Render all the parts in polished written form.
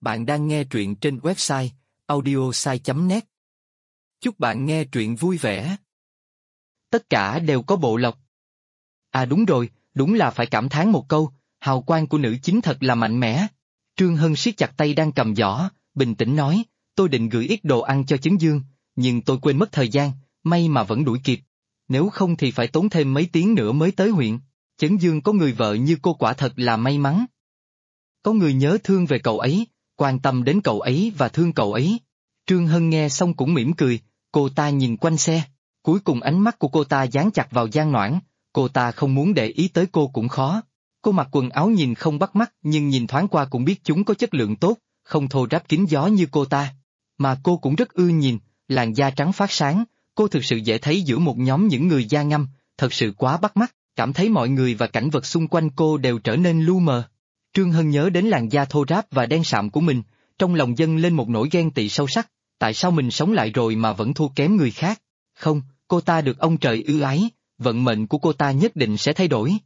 Bạn đang nghe truyện trên website audiosai.net. Chúc bạn nghe truyện vui vẻ. Tất cả đều có bộ lọc. À đúng rồi, đúng là phải cảm thán một câu, hào quang của nữ chính thật là mạnh mẽ. Trương Hân siết chặt tay đang cầm giỏ, bình tĩnh nói, tôi định gửi ít đồ ăn cho Chấn Dương, nhưng tôi quên mất thời gian, may mà vẫn đuổi kịp. Nếu không thì phải tốn thêm mấy tiếng nữa mới tới huyện. Chấn Dương có người vợ như cô quả thật là may mắn. Có người nhớ thương về cậu ấy, quan tâm đến cậu ấy và thương cậu ấy. Trương Hân nghe xong cũng mỉm cười, cô ta nhìn quanh xe. Cuối cùng ánh mắt của cô ta dán chặt vào Giang Noãn, cô ta không muốn để ý tới cô cũng khó. Cô mặc quần áo nhìn không bắt mắt nhưng nhìn thoáng qua cũng biết chúng có chất lượng tốt, không thô ráp kín gió như cô ta. Mà cô cũng rất ưa nhìn, làn da trắng phát sáng, cô thực sự dễ thấy giữa một nhóm những người da ngăm, thật sự quá bắt mắt, cảm thấy mọi người và cảnh vật xung quanh cô đều trở nên lu mờ. Trương Hân nhớ đến làn da thô ráp và đen sạm của mình, trong lòng dâng lên một nỗi ghen tị sâu sắc, tại sao mình sống lại rồi mà vẫn thua kém người khác? Không, cô ta được ông trời ưu ái, vận mệnh của cô ta nhất định sẽ thay đổi.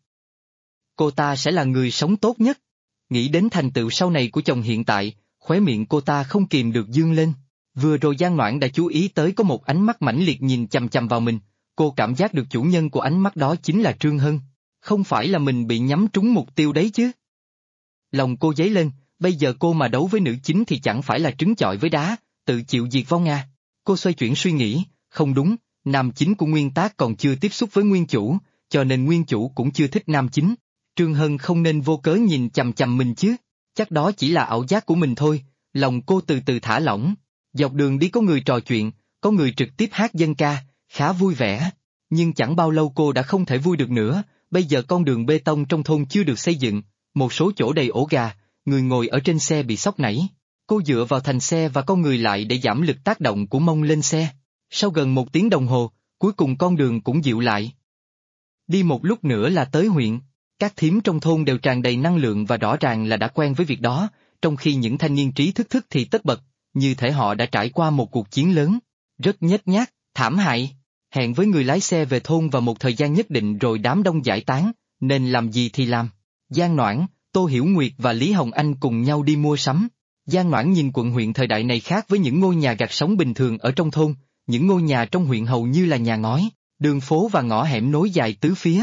Cô ta sẽ là người sống tốt nhất. Nghĩ đến thành tựu sau này của chồng hiện tại, khóe miệng cô ta không kìm được dương lên. Vừa rồi Giang Noãn đã chú ý tới có một ánh mắt mãnh liệt nhìn chằm chằm vào mình, cô cảm giác được chủ nhân của ánh mắt đó chính là Trương Hân. Không phải là mình bị nhắm trúng mục tiêu đấy chứ? Lòng cô dấy lên, bây giờ cô mà đấu với nữ chính thì chẳng phải là trứng chọi với đá, tự chịu diệt vong à. Cô xoay chuyển suy nghĩ, không đúng, nam chính của nguyên tác còn chưa tiếp xúc với nguyên chủ, cho nên nguyên chủ cũng chưa thích nam chính. Trương Hân không nên vô cớ nhìn chằm chằm mình chứ, chắc đó chỉ là ảo giác của mình thôi, lòng cô từ từ thả lỏng. Dọc đường đi có người trò chuyện, có người trực tiếp hát dân ca, khá vui vẻ. Nhưng chẳng bao lâu cô đã không thể vui được nữa, bây giờ con đường bê tông trong thôn chưa được xây dựng, một số chỗ đầy ổ gà, người ngồi ở trên xe bị sốc nảy. Cô dựa vào thành xe và con người lại để giảm lực tác động của mông lên xe. Sau gần 1 tiếng đồng hồ, cuối cùng con đường cũng dịu lại. Đi một lúc nữa là tới huyện. Các thím trong thôn đều tràn đầy năng lượng và rõ ràng là đã quen với việc đó, trong khi những thanh niên trí thức thì tất bật, như thể họ đã trải qua một cuộc chiến lớn. Rất nhếch nhác, thảm hại. Hẹn với người lái xe về thôn vào một thời gian nhất định rồi đám đông giải tán, nên làm gì thì làm. Giang Noãn, Tô Hiểu Nguyệt và Lý Hồng Anh cùng nhau đi mua sắm. Giang Noãn nhìn quận huyện thời đại này khác với những ngôi nhà gạch sống bình thường ở trong thôn, những ngôi nhà trong huyện hầu như là nhà ngói, đường phố và ngõ hẻm nối dài tứ phía.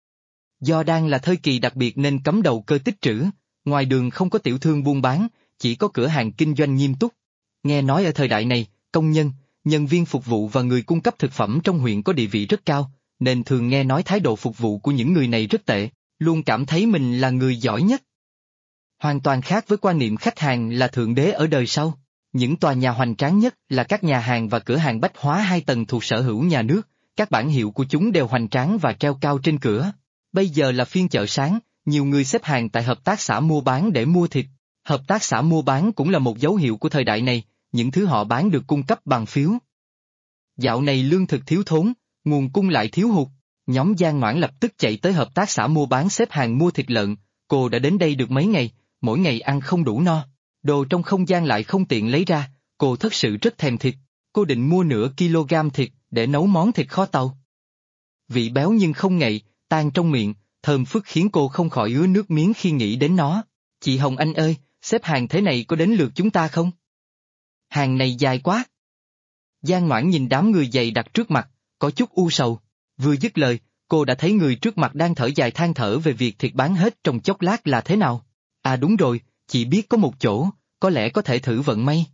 Do đang là thời kỳ đặc biệt nên cấm đầu cơ tích trữ, ngoài đường không có tiểu thương buôn bán, chỉ có cửa hàng kinh doanh nghiêm túc. Nghe nói ở thời đại này, công nhân, nhân viên phục vụ và người cung cấp thực phẩm trong huyện có địa vị rất cao, nên thường nghe nói thái độ phục vụ của những người này rất tệ, luôn cảm thấy mình là người giỏi nhất. Hoàn toàn khác với quan niệm khách hàng là thượng đế ở đời sau. Những tòa nhà hoành tráng nhất là các nhà hàng và cửa hàng bách hóa 2 tầng thuộc sở hữu nhà nước, các bảng hiệu của chúng đều hoành tráng và treo cao trên cửa. Bây giờ là phiên chợ sáng, nhiều người xếp hàng tại hợp tác xã mua bán để mua thịt. Hợp tác xã mua bán cũng là một dấu hiệu của thời đại này, những thứ họ bán được cung cấp bằng phiếu. Dạo này lương thực thiếu thốn, nguồn cung lại thiếu hụt. Nhóm Giang Noãn lập tức chạy tới hợp tác xã mua bán xếp hàng mua thịt lợn, cô đã đến đây được mấy ngày, mỗi ngày ăn không đủ no. Đồ trong không gian lại không tiện lấy ra, cô thật sự rất thèm thịt, cô định mua nửa kg thịt để nấu món thịt kho tàu. Vị béo nhưng không ngậy, tan trong miệng, thơm phức khiến cô không khỏi ứa nước miếng khi nghĩ đến nó. Chị Hồng Anh ơi, xếp hàng thế này có đến lượt chúng ta không? Hàng này dài quá. Giang Noãn nhìn đám người dày đặc trước mặt, có chút u sầu. Vừa dứt lời, cô đã thấy người trước mặt đang thở dài than thở về việc thịt bán hết trong chốc lát là thế nào. À đúng rồi, chị biết có một chỗ, có lẽ có thể thử vận may.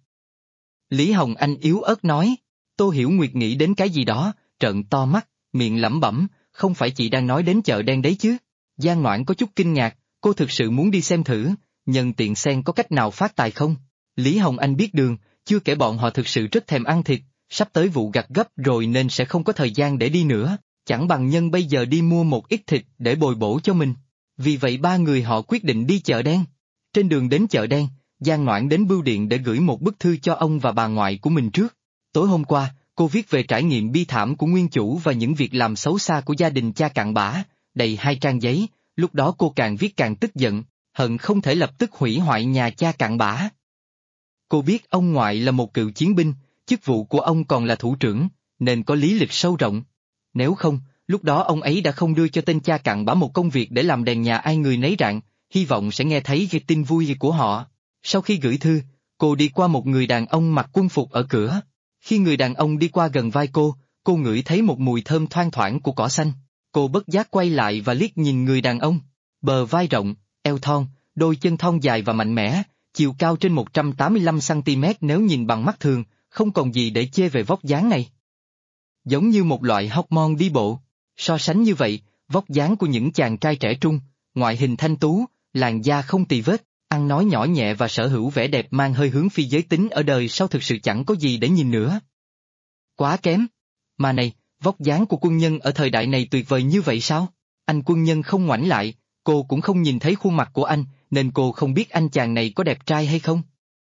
Lý Hồng Anh yếu ớt nói. Tô Hiểu Nguyệt nghĩ đến cái gì đó, trợn to mắt, miệng lẩm bẩm, không phải chị đang nói đến chợ đen đấy chứ? Giang Noãn có chút kinh ngạc, cô thực sự muốn đi xem thử, nhân tiện xem có cách nào phát tài không. Lý Hồng Anh biết đường, chưa kể bọn họ thực sự rất thèm ăn thịt, sắp tới vụ gặt gấp rồi nên sẽ không có thời gian để đi nữa, chẳng bằng nhân bây giờ đi mua một ít thịt để bồi bổ cho mình. Vì vậy 3 người họ quyết định đi chợ đen. Trên đường đến chợ đen, Giang Noãn đến bưu điện để gửi một bức thư cho ông và bà ngoại của mình trước. Tối hôm qua, cô viết về trải nghiệm bi thảm của nguyên chủ và những việc làm xấu xa của gia đình cha cặn bã, đầy 2 trang giấy, lúc đó cô càng viết càng tức giận, hận không thể lập tức hủy hoại nhà cha cặn bã. Cô biết ông ngoại là một cựu chiến binh, chức vụ của ông còn là thủ trưởng, nên có lý lịch sâu rộng. Nếu không, lúc đó ông ấy đã không đưa cho tên cha cặn bã một công việc để làm đèn nhà ai người nấy rạng, hy vọng sẽ nghe thấy cái tin vui của họ. Sau khi gửi thư, cô đi qua một người đàn ông mặc quân phục ở cửa. Khi người đàn ông đi qua gần vai cô ngửi thấy một mùi thơm thoang thoảng của cỏ xanh. Cô bất giác quay lại và liếc nhìn người đàn ông. Bờ vai rộng, eo thon, đôi chân thon dài và mạnh mẽ, chiều cao trên 185cm nếu nhìn bằng mắt thường, không còn gì để chê về vóc dáng này. Giống như một loại hormone đi bộ. So sánh như vậy, vóc dáng của những chàng trai trẻ trung, ngoại hình thanh tú, làn da không tì vết, ăn nói nhỏ nhẹ và sở hữu vẻ đẹp mang hơi hướng phi giới tính ở đời sau thực sự chẳng có gì để nhìn nữa. Quá kém. Mà này, vóc dáng của quân nhân ở thời đại này tuyệt vời như vậy sao? Anh quân nhân không ngoảnh lại, cô cũng không nhìn thấy khuôn mặt của anh, nên cô không biết anh chàng này có đẹp trai hay không.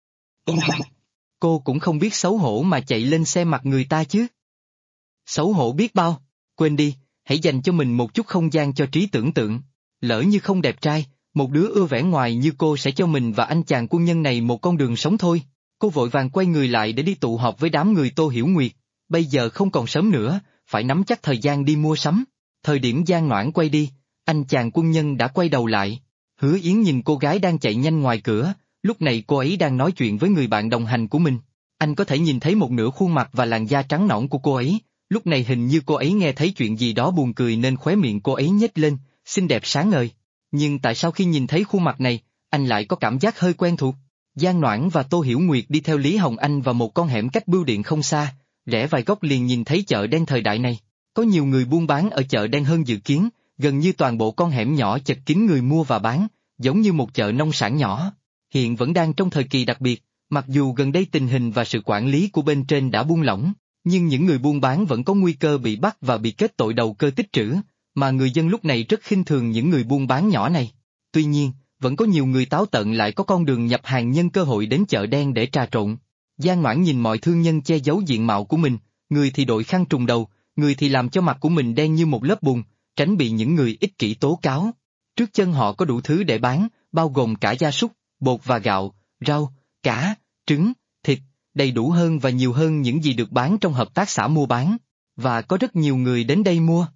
Cô cũng không biết xấu hổ mà chạy lên xe mặt người ta chứ. Xấu hổ biết bao, quên đi, hãy dành cho mình một chút không gian cho trí tưởng tượng. Lỡ như không đẹp trai, một đứa ưa vẻ ngoài như cô sẽ cho mình và anh chàng quân nhân này một con đường sống thôi. Cô vội vàng quay người lại để đi tụ họp với đám người Tô Hiểu Nguyệt. Bây giờ không còn sớm nữa, phải nắm chắc thời gian đi mua sắm. Thời điểm Giang Noãn quay đi, anh chàng quân nhân đã quay đầu lại. Hứa Yến nhìn cô gái đang chạy nhanh ngoài cửa, lúc này cô ấy đang nói chuyện với người bạn đồng hành của mình. Anh có thể nhìn thấy một nửa khuôn mặt và làn da trắng nõn của cô ấy, lúc này hình như cô ấy nghe thấy chuyện gì đó buồn cười nên khóe miệng cô ấy nhếch lên, xinh đẹp sáng ngời. Nhưng tại sao khi nhìn thấy khuôn mặt này, anh lại có cảm giác hơi quen thuộc? Giang Noãn và Tô Hiểu Nguyệt đi theo Lý Hồng Anh vào một con hẻm cách bưu điện không xa, rẽ vài góc liền nhìn thấy chợ đen thời đại này. Có nhiều người buôn bán ở chợ đen hơn dự kiến, gần như toàn bộ con hẻm nhỏ chật kín người mua và bán, giống như một chợ nông sản nhỏ. Hiện vẫn đang trong thời kỳ đặc biệt, mặc dù gần đây tình hình và sự quản lý của bên trên đã buông lỏng, nhưng những người buôn bán vẫn có nguy cơ bị bắt và bị kết tội đầu cơ tích trữ, mà người dân lúc này rất khinh thường những người buôn bán nhỏ này. Tuy nhiên, vẫn có nhiều người táo tợn lại có con đường nhập hàng nhân cơ hội đến chợ đen để trà trộn. Giang Noãn nhìn mọi thương nhân che giấu diện mạo của mình, người thì đội khăn trùm đầu, người thì làm cho mặt của mình đen như một lớp bùn, tránh bị những người ích kỷ tố cáo. Trước chân họ có đủ thứ để bán, bao gồm cả gia súc, bột và gạo, rau, cá, trứng, thịt, đầy đủ hơn và nhiều hơn những gì được bán trong hợp tác xã mua bán, và có rất nhiều người đến đây mua.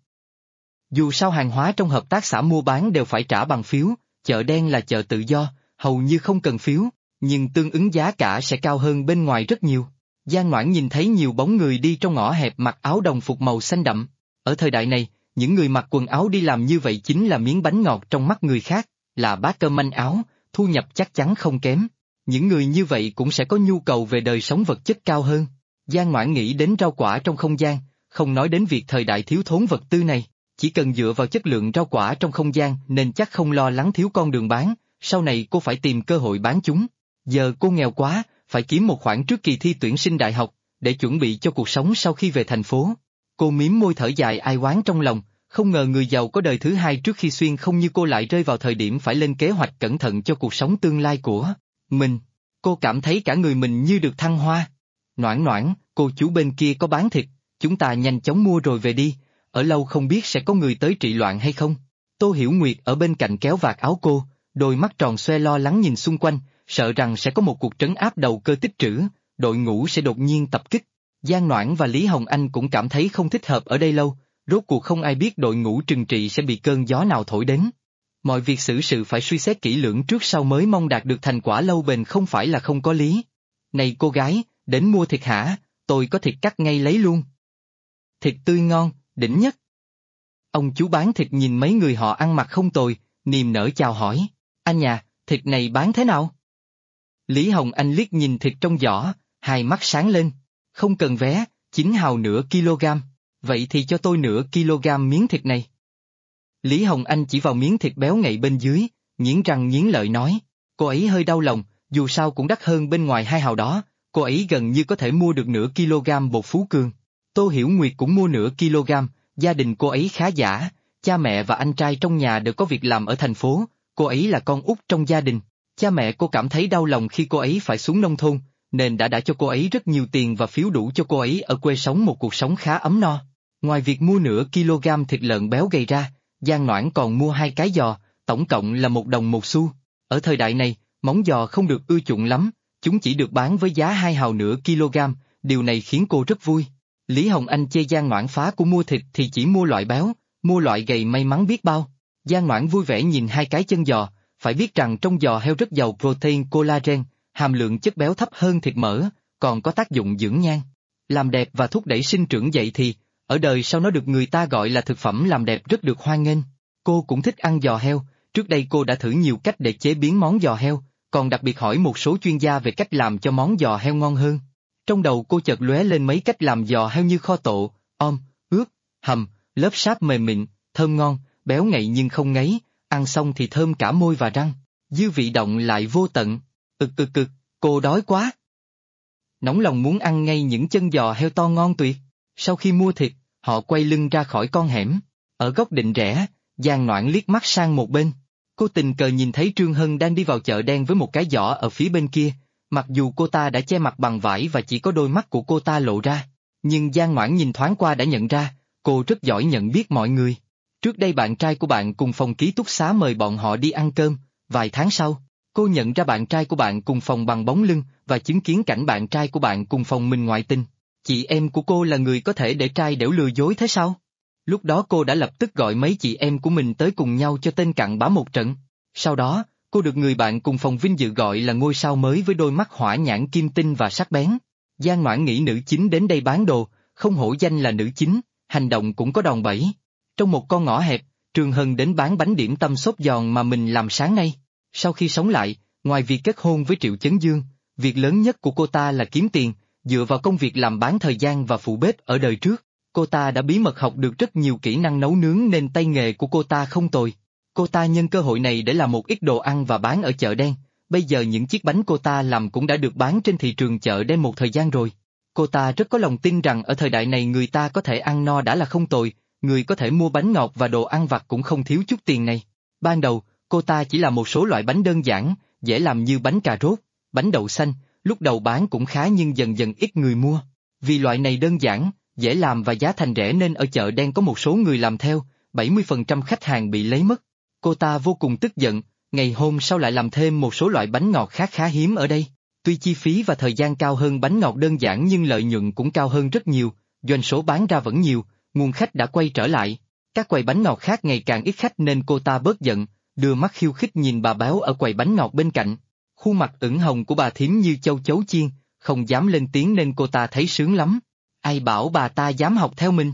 Dù sao hàng hóa trong hợp tác xã mua bán đều phải trả bằng phiếu, chợ đen là chợ tự do, hầu như không cần phiếu, nhưng tương ứng giá cả sẽ cao hơn bên ngoài rất nhiều. Giang Noãn nhìn thấy nhiều bóng người đi trong ngõ hẹp mặc áo đồng phục màu xanh đậm. Ở thời đại này, những người mặc quần áo đi làm như vậy chính là miếng bánh ngọt trong mắt người khác, là bát cơm manh áo, thu nhập chắc chắn không kém. Những người như vậy cũng sẽ có nhu cầu về đời sống vật chất cao hơn. Giang Noãn nghĩ đến rau quả trong không gian, không nói đến việc thời đại thiếu thốn vật tư này, chỉ cần dựa vào chất lượng rau quả trong không gian nên chắc không lo lắng thiếu con đường bán, sau này cô phải tìm cơ hội bán chúng. Giờ cô nghèo quá, phải kiếm một khoản trước kỳ thi tuyển sinh đại học, để chuẩn bị cho cuộc sống sau khi về thành phố. Cô mím môi thở dài ai oán trong lòng, không ngờ người giàu có đời thứ hai trước khi xuyên không như cô lại rơi vào thời điểm phải lên kế hoạch cẩn thận cho cuộc sống tương lai của mình. Cô cảm thấy cả người mình như được thăng hoa. Noãn Noãn, cô chú bên kia có bán thịt, chúng ta nhanh chóng mua rồi về đi, ở lâu không biết sẽ có người tới trị loạn hay không. Tô Hiểu Nguyệt ở bên cạnh kéo vạt áo cô, đôi mắt tròn xoe lo lắng nhìn xung quanh, sợ rằng sẽ có một cuộc trấn áp đầu cơ tích trữ, đội ngũ sẽ đột nhiên tập kích. Giang Noãn và Lý Hồng Anh cũng cảm thấy không thích hợp ở đây lâu, rốt cuộc không ai biết đội ngũ trừng trị sẽ bị cơn gió nào thổi đến. Mọi việc xử sự phải suy xét kỹ lưỡng trước sau mới mong đạt được thành quả lâu bền không phải là không có lý. Này cô gái, đến mua thịt hả, tôi có thịt cắt ngay lấy luôn. Thịt tươi ngon, đỉnh nhất. Ông chú bán thịt nhìn mấy người họ ăn mặc không tồi, niềm nở chào hỏi, anh nhà, thịt này bán thế nào? Lý Hồng Anh liếc nhìn thịt trong giỏ, hai mắt sáng lên, không cần vé, 9 hào nửa kg, vậy thì cho tôi nửa kg miếng thịt này. Lý Hồng Anh chỉ vào miếng thịt béo ngậy bên dưới, nghiến răng nghiến lợi nói, cô ấy hơi đau lòng, dù sao cũng đắt hơn bên ngoài 2 hào đó, cô ấy gần như có thể mua được nửa kg bột Phú Cường. Tô Hiểu Nguyệt cũng mua nửa kg, gia đình cô ấy khá giả, cha mẹ và anh trai trong nhà đều có việc làm ở thành phố, cô ấy là con út trong gia đình. Cha mẹ cô cảm thấy đau lòng khi cô ấy phải xuống nông thôn, nên đã cho cô ấy rất nhiều tiền và phiếu đủ cho cô ấy ở quê sống một cuộc sống khá ấm no. Ngoài việc mua nửa kg thịt lợn béo gầy ra, Giang Noãn còn mua 2 cái giò, tổng cộng là 1 đồng 1 xu. Ở thời đại này, móng giò không được ưa chuộng lắm, chúng chỉ được bán với giá 2 hào nửa kg, điều này khiến cô rất vui. Lý Hồng Anh chê Giang Noãn phá của mua thịt thì chỉ mua loại béo, mua loại gầy may mắn biết bao. Giang Noãn vui vẻ nhìn 2 cái chân giò, phải biết rằng trong giò heo rất giàu protein collagen, hàm lượng chất béo thấp hơn thịt mỡ, còn có tác dụng dưỡng nhan, làm đẹp và thúc đẩy sinh trưởng vậy thì, ở đời sau nó được người ta gọi là thực phẩm làm đẹp rất được hoan nghênh. Cô cũng thích ăn giò heo, trước đây cô đã thử nhiều cách để chế biến món giò heo, còn đặc biệt hỏi một số chuyên gia về cách làm cho món giò heo ngon hơn. Trong đầu cô chợt lóe lên mấy cách làm giò heo như kho tộ, ướp, hầm, lớp sáp mềm mịn, thơm ngon, béo ngậy nhưng không ngấy, ăn xong thì thơm cả môi và răng, dư vị động lại vô tận. Cô đói quá. Nóng lòng muốn ăn ngay những chân giò heo to ngon tuyệt. Sau khi mua thịt, họ quay lưng ra khỏi con hẻm. Ở góc định rẽ, Giang Noãn liếc mắt sang một bên. Cô tình cờ nhìn thấy Trương Hân đang đi vào chợ đen với một cái giỏ ở phía bên kia. Mặc dù cô ta đã che mặt bằng vải và chỉ có đôi mắt của cô ta lộ ra, nhưng Giang Noãn nhìn thoáng qua đã nhận ra, cô rất giỏi nhận biết mọi người. Trước đây bạn trai của bạn cùng phòng ký túc xá mời bọn họ đi ăn cơm, vài tháng sau, cô nhận ra bạn trai của bạn cùng phòng bằng bóng lưng và chứng kiến cảnh bạn trai của bạn cùng phòng mình ngoại tình. Chị em của cô là người có thể để trai đẻo lừa dối thế sao? Lúc đó cô đã lập tức gọi mấy chị em của mình tới cùng nhau cho tên cặn bã một trận. Sau đó, cô được người bạn cùng phòng vinh dự gọi là ngôi sao mới với đôi mắt hỏa nhãn kim tinh và sắc bén. Giang Noãn nghĩ nữ chính đến đây bán đồ, không hổ danh là nữ chính, hành động cũng có đòn bẩy. Trong một con ngõ hẹp, Trương Hân đến bán bánh điểm tâm xốp giòn mà mình làm sáng nay. Sau khi sống lại, ngoài việc kết hôn với Triệu Chấn Dương, việc lớn nhất của cô ta là kiếm tiền, dựa vào công việc làm bán thời gian và phụ bếp ở đời trước. Cô ta đã bí mật học được rất nhiều kỹ năng nấu nướng nên tay nghề của cô ta không tồi. Cô ta nhân cơ hội này để làm một ít đồ ăn và bán ở chợ đen. Bây giờ những chiếc bánh cô ta làm cũng đã được bán trên thị trường chợ đen một thời gian rồi. Cô ta rất có lòng tin rằng ở thời đại này người ta có thể ăn no đã là không tồi, người có thể mua bánh ngọt và đồ ăn vặt cũng không thiếu chút tiền này. Ban đầu, cô ta chỉ làm một số loại bánh đơn giản, dễ làm như bánh cà rốt, bánh đậu xanh, lúc đầu bán cũng khá nhưng dần dần ít người mua. Vì loại này đơn giản, dễ làm và giá thành rẻ nên ở chợ đen có một số người làm theo, 70% khách hàng bị lấy mất. Cô ta vô cùng tức giận, ngày hôm sau lại làm thêm một số loại bánh ngọt khác khá hiếm ở đây. Tuy chi phí và thời gian cao hơn bánh ngọt đơn giản nhưng lợi nhuận cũng cao hơn rất nhiều, doanh số bán ra vẫn nhiều, nguồn khách đã quay trở lại. Các quầy bánh ngọt khác ngày càng ít khách nên cô ta bớt giận, đưa mắt khiêu khích nhìn bà béo ở quầy bánh ngọt bên cạnh. Khuôn mặt ửng hồng của bà thím như châu chấu chiên, không dám lên tiếng nên cô ta thấy sướng lắm. Ai bảo bà ta dám học theo mình?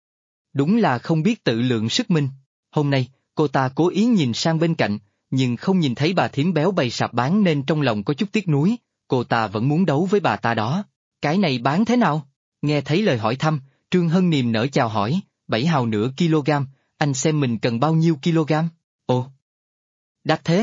Đúng là không biết tự lượng sức mình. Hôm nay, cô ta cố ý nhìn sang bên cạnh, nhưng không nhìn thấy bà thím béo bày sạp bán nên trong lòng có chút tiếc nuối, cô ta vẫn muốn đấu với bà ta đó. Cái này bán thế nào? Nghe thấy lời hỏi thăm, Trương Hân niềm nở chào hỏi, 7 hào nửa kg, anh xem mình cần bao nhiêu kg? Ồ! Đắt thế?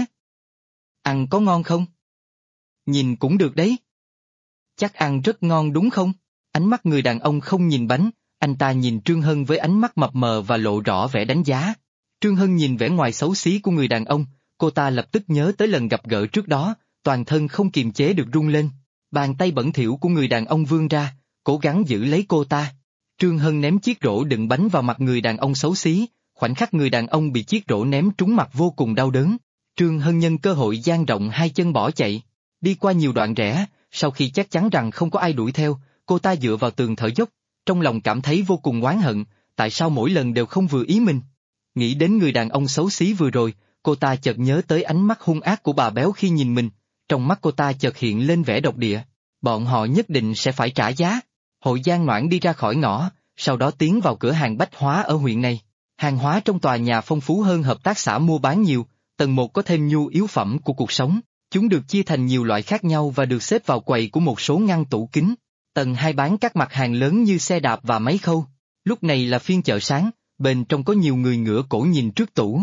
Ăn có ngon không? Nhìn cũng được đấy. Chắc ăn rất ngon đúng không? Ánh mắt người đàn ông không nhìn bánh, anh ta nhìn Trương Hân với ánh mắt mập mờ và lộ rõ vẻ đánh giá. Trương Hân nhìn vẻ ngoài xấu xí của người đàn ông, cô ta lập tức nhớ tới lần gặp gỡ trước đó, toàn thân không kiềm chế được run lên. Bàn tay bẩn thỉu của người đàn ông vươn ra, cố gắng giữ lấy cô ta. Trương Hân ném chiếc rổ đựng bánh vào mặt người đàn ông xấu xí, khoảnh khắc người đàn ông bị chiếc rổ ném trúng mặt vô cùng đau đớn. Trương Hân nhân cơ hội dang rộng hai chân bỏ chạy, đi qua nhiều đoạn rẽ, sau khi chắc chắn rằng không có ai đuổi theo, cô ta dựa vào tường thở dốc, trong lòng cảm thấy vô cùng oán hận, tại sao mỗi lần đều không vừa ý mình. Nghĩ đến người đàn ông xấu xí vừa rồi, cô ta chợt nhớ tới ánh mắt hung ác của bà béo khi nhìn mình, trong mắt cô ta chợt hiện lên vẻ độc địa, bọn họ nhất định sẽ phải trả giá. Hội Giang Noãn đi ra khỏi ngõ, sau đó tiến vào cửa hàng bách hóa ở huyện này. Hàng hóa trong tòa nhà phong phú hơn hợp tác xã mua bán nhiều, tầng 1 có thêm nhu yếu phẩm của cuộc sống, chúng được chia thành nhiều loại khác nhau và được xếp vào quầy của một số ngăn tủ kính. Tầng 2 bán các mặt hàng lớn như xe đạp và máy khâu. Lúc này là phiên chợ sáng, bên trong có nhiều người ngửa cổ nhìn trước tủ.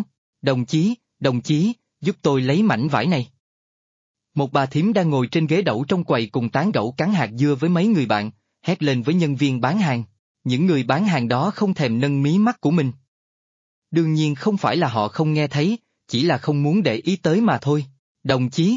Đồng chí, giúp tôi lấy mảnh vải này. Một bà thím đang ngồi trên ghế đẩu trong quầy cùng tán gẫu cắn hạt dưa với mấy người bạn, hét lên với nhân viên bán hàng. Những người bán hàng đó không thèm nâng mí mắt của mình. Đương nhiên không phải là họ không nghe thấy, chỉ là không muốn để ý tới mà thôi. Đồng chí,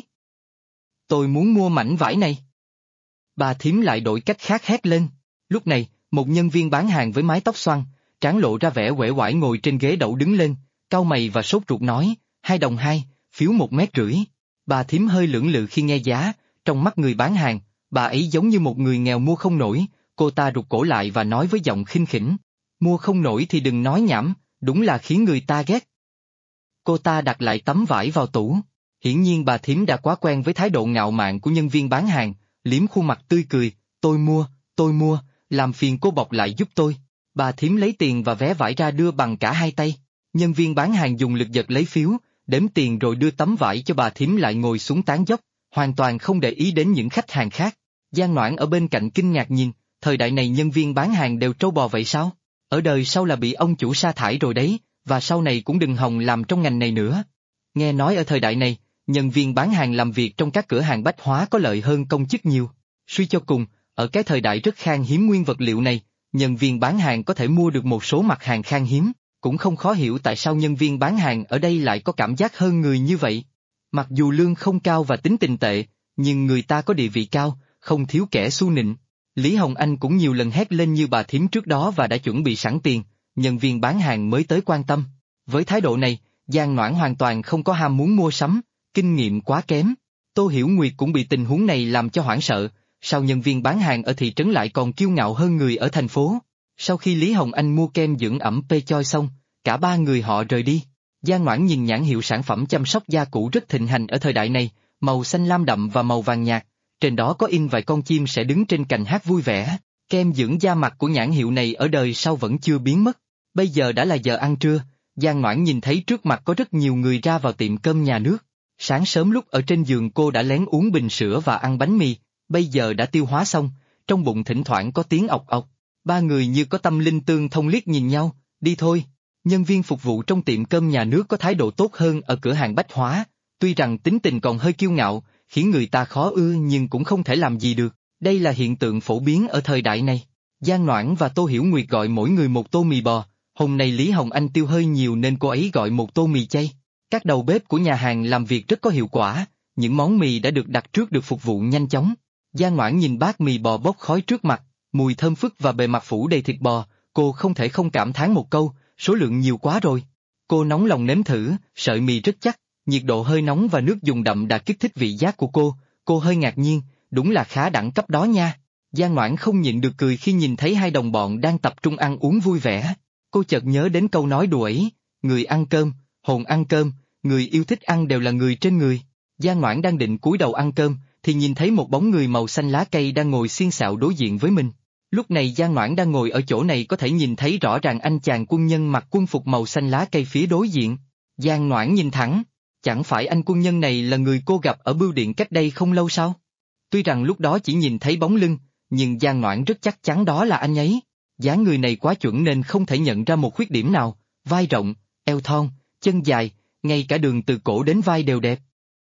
tôi muốn mua mảnh vải này. Bà thím lại đổi cách khác hét lên. Lúc này, một nhân viên bán hàng với mái tóc xoăn, trán lộ ra vẻ uể oải ngồi trên ghế đẩu đứng lên, cau mày và sốt ruột nói, 2 đồng 2, phiếu 1,5 mét. Bà thím hơi lưỡng lự khi nghe giá, trong mắt người bán hàng, bà ấy giống như một người nghèo mua không nổi, cô ta rụt cổ lại và nói với giọng khinh khỉnh, mua không nổi thì đừng nói nhảm, đúng là khiến người ta ghét. Cô ta đặt lại tấm vải vào tủ. Hiển nhiên bà thím đã quá quen với thái độ ngạo mạn của nhân viên bán hàng, liếm khuôn mặt tươi cười, tôi mua, làm phiền cô bọc lại giúp tôi. Bà thím lấy tiền và vé vải ra đưa bằng cả hai tay. Nhân viên bán hàng dùng lực giật lấy phiếu, đếm tiền rồi đưa tấm vải cho bà thím lại ngồi xuống tán dóc, hoàn toàn không để ý đến những khách hàng khác. Giang Noãn ở bên cạnh kinh ngạc nhìn, thời đại này nhân viên bán hàng đều trâu bò vậy sao? Ở đời sau là bị ông chủ sa thải rồi đấy, và sau này cũng đừng hòng làm trong ngành này nữa. Nghe nói ở thời đại này, nhân viên bán hàng làm việc trong các cửa hàng bách hóa có lợi hơn công chức nhiều. Suy cho cùng, ở cái thời đại rất khan hiếm nguyên vật liệu này, nhân viên bán hàng có thể mua được một số mặt hàng khan hiếm, cũng không khó hiểu tại sao nhân viên bán hàng ở đây lại có cảm giác hơn người như vậy. Mặc dù lương không cao và tính tình tệ, nhưng người ta có địa vị cao, không thiếu kẻ xu nịnh. Lý Hồng Anh cũng nhiều lần hét lên như bà thím trước đó và đã chuẩn bị sẵn tiền, nhân viên bán hàng mới tới quan tâm. Với thái độ này, Giang Noãn hoàn toàn không có ham muốn mua sắm, kinh nghiệm quá kém. Tô Hiểu Nguyệt cũng bị tình huống này làm cho hoảng sợ, sao nhân viên bán hàng ở thị trấn lại còn kiêu ngạo hơn người ở thành phố. Sau khi Lý Hồng Anh mua kem dưỡng ẩm P-Choi xong, cả ba người họ rời đi. Giang Noãn nhìn nhãn hiệu sản phẩm chăm sóc da cũ rất thịnh hành ở thời đại này, màu xanh lam đậm và màu vàng nhạt, trên đó có in vài con chim sẽ đứng trên cành hát vui vẻ. Kem dưỡng da mặt của nhãn hiệu này ở đời sau vẫn chưa biến mất. Bây giờ đã là giờ ăn trưa, Giang Noãn nhìn thấy trước mặt có rất nhiều người ra vào tiệm cơm nhà nước. Sáng sớm lúc ở trên giường cô đã lén uống bình sữa và ăn bánh mì, bây giờ đã tiêu hóa xong, trong bụng thỉnh thoảng có tiếng ọc ọc. Ba người như có tâm linh tương thông liếc nhìn nhau, đi thôi. Nhân viên phục vụ trong tiệm cơm nhà nước có thái độ tốt hơn ở cửa hàng bách hóa, tuy rằng tính tình còn hơi kiêu ngạo, khiến người ta khó ưa nhưng cũng không thể làm gì được, đây là hiện tượng phổ biến ở thời đại này. Giang Noãn và Tô Hiểu Nguyệt gọi mỗi người một tô mì bò, hôm nay Lý Hồng Anh tiêu hơi nhiều nên cô ấy gọi một tô mì chay. Các đầu bếp của nhà hàng làm việc rất có hiệu quả, những món mì đã được đặt trước được phục vụ nhanh chóng. Giang Noãn nhìn bát mì bò bốc khói trước mặt, mùi thơm phức và bề mặt phủ đầy thịt bò, cô không thể không cảm thán một câu, số lượng nhiều quá rồi. Cô nóng lòng nếm thử, sợi mì rất chắc, nhiệt độ hơi nóng và nước dùng đậm đã kích thích vị giác của cô hơi ngạc nhiên, đúng là khá đẳng cấp đó nha. Giang Noãn không nhịn được cười khi nhìn thấy hai đồng bọn đang tập trung ăn uống vui vẻ. Cô chợt nhớ đến câu nói đùa ấy, người ăn cơm, hồn ăn cơm, người yêu thích ăn đều là người trên người. Giang Noãn đang định cúi đầu ăn cơm, thì nhìn thấy một bóng người màu xanh lá cây đang ngồi xiên xạo đối diện với mình. Lúc này Giang Noãn đang ngồi ở chỗ này có thể nhìn thấy rõ ràng anh chàng quân nhân mặc quân phục màu xanh lá cây phía đối diện. Giang Noãn nhìn thẳng, chẳng phải anh quân nhân này là người cô gặp ở bưu điện cách đây không lâu sao? Tuy rằng lúc đó chỉ nhìn thấy bóng lưng, nhưng Giang Noãn rất chắc chắn đó là anh ấy. Dáng người này quá chuẩn nên không thể nhận ra một khuyết điểm nào, vai rộng, eo thon, chân dài, ngay cả đường từ cổ đến vai đều đẹp.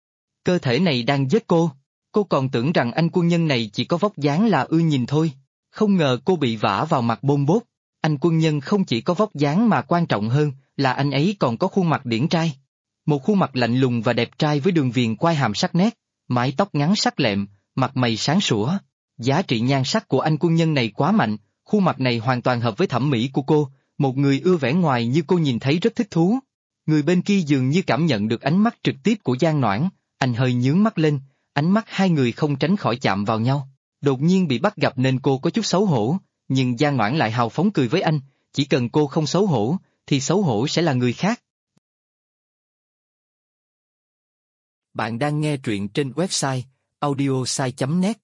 Cơ thể này đang giết cô còn tưởng rằng anh quân nhân này chỉ có vóc dáng là ưa nhìn thôi, không ngờ cô bị vả vào mặt bôm bốt. Anh quân nhân không chỉ có vóc dáng mà quan trọng hơn là anh ấy còn có khuôn mặt điển trai. Một khuôn mặt lạnh lùng và đẹp trai với đường viền quai hàm sắc nét, mái tóc ngắn sắc lẹm, mặt mày sáng sủa. Giá trị nhan sắc của anh quân nhân này quá mạnh, khuôn mặt này hoàn toàn hợp với thẩm mỹ của cô, một người ưa vẻ ngoài như cô nhìn thấy rất thích thú. Người bên kia dường như cảm nhận được ánh mắt trực tiếp của Giang Noãn, anh hơi nhướng mắt lên, ánh mắt hai người không tránh khỏi chạm vào nhau. Đột nhiên bị bắt gặp nên cô có chút xấu hổ, nhưng Giang Noãn lại hào phóng cười với anh, chỉ cần cô không xấu hổ, thì xấu hổ sẽ là người khác. Bạn đang nghe truyện trên website audiosai.net.